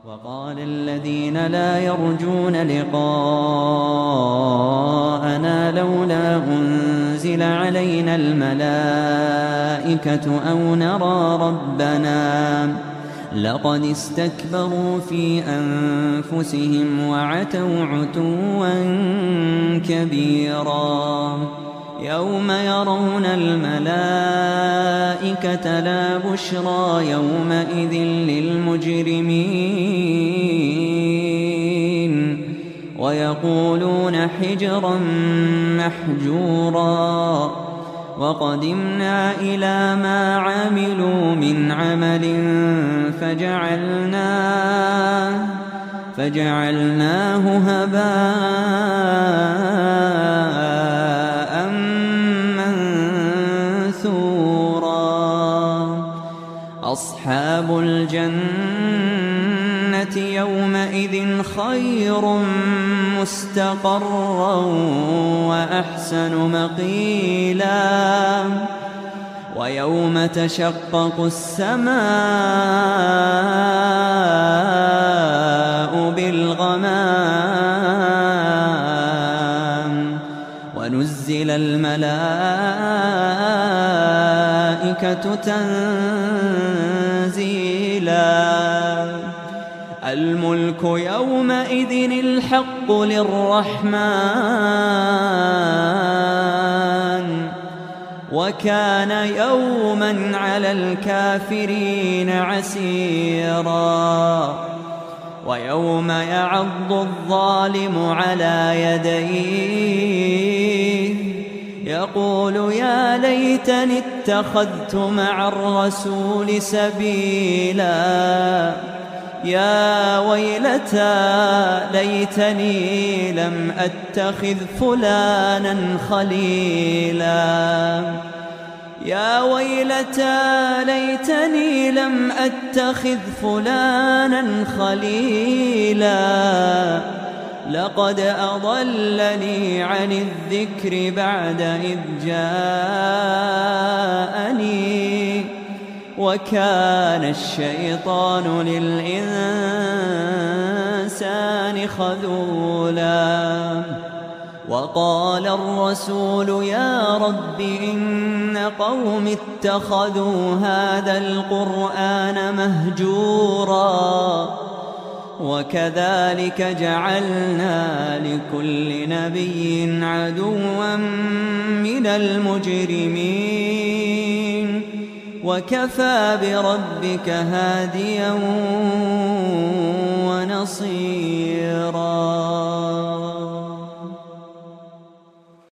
وقال الذين لا يرجون لقاءنا لولا أنزل علينا الملائكة أو نرى ربنا لقد استكبروا في أنفسهم وعتوا عتوا كبيرا يوم يرون الملائكة لا بشرى يومئذ للمجرمين ويقولون حجرا محجورا وقدمنا إلى ما عملوا من عمل فجعلناه هباء منثورا أصحاب الجنة يومئذ خير مستقرا وأحسن مقيلا ويوم تشقق السماء بالغمام ونزل الملائكة تنزيلا الملك يومئذ الحق للرحمن وكان يوما على الكافرين عسيرا ويوم يعض الظالم على يديه يقول يا ليتني اتخذت مع الرسول سبيلا يا ويلتى ليتني لم أتخذ فلانا خليلا يا ويلتى ليتني لم أتخذ فلانا خليلا لقد أضلني عن الذكر بعد إذ جاءني وكان الشيطان للإنسان خذولا وقال الرسول يا رب إن قوم اتخذوا هذا القرآن مهجورا وكذلك جعلنا لكل نبي عدوا من المجرمين وكفى بربك هاديا ونصيرا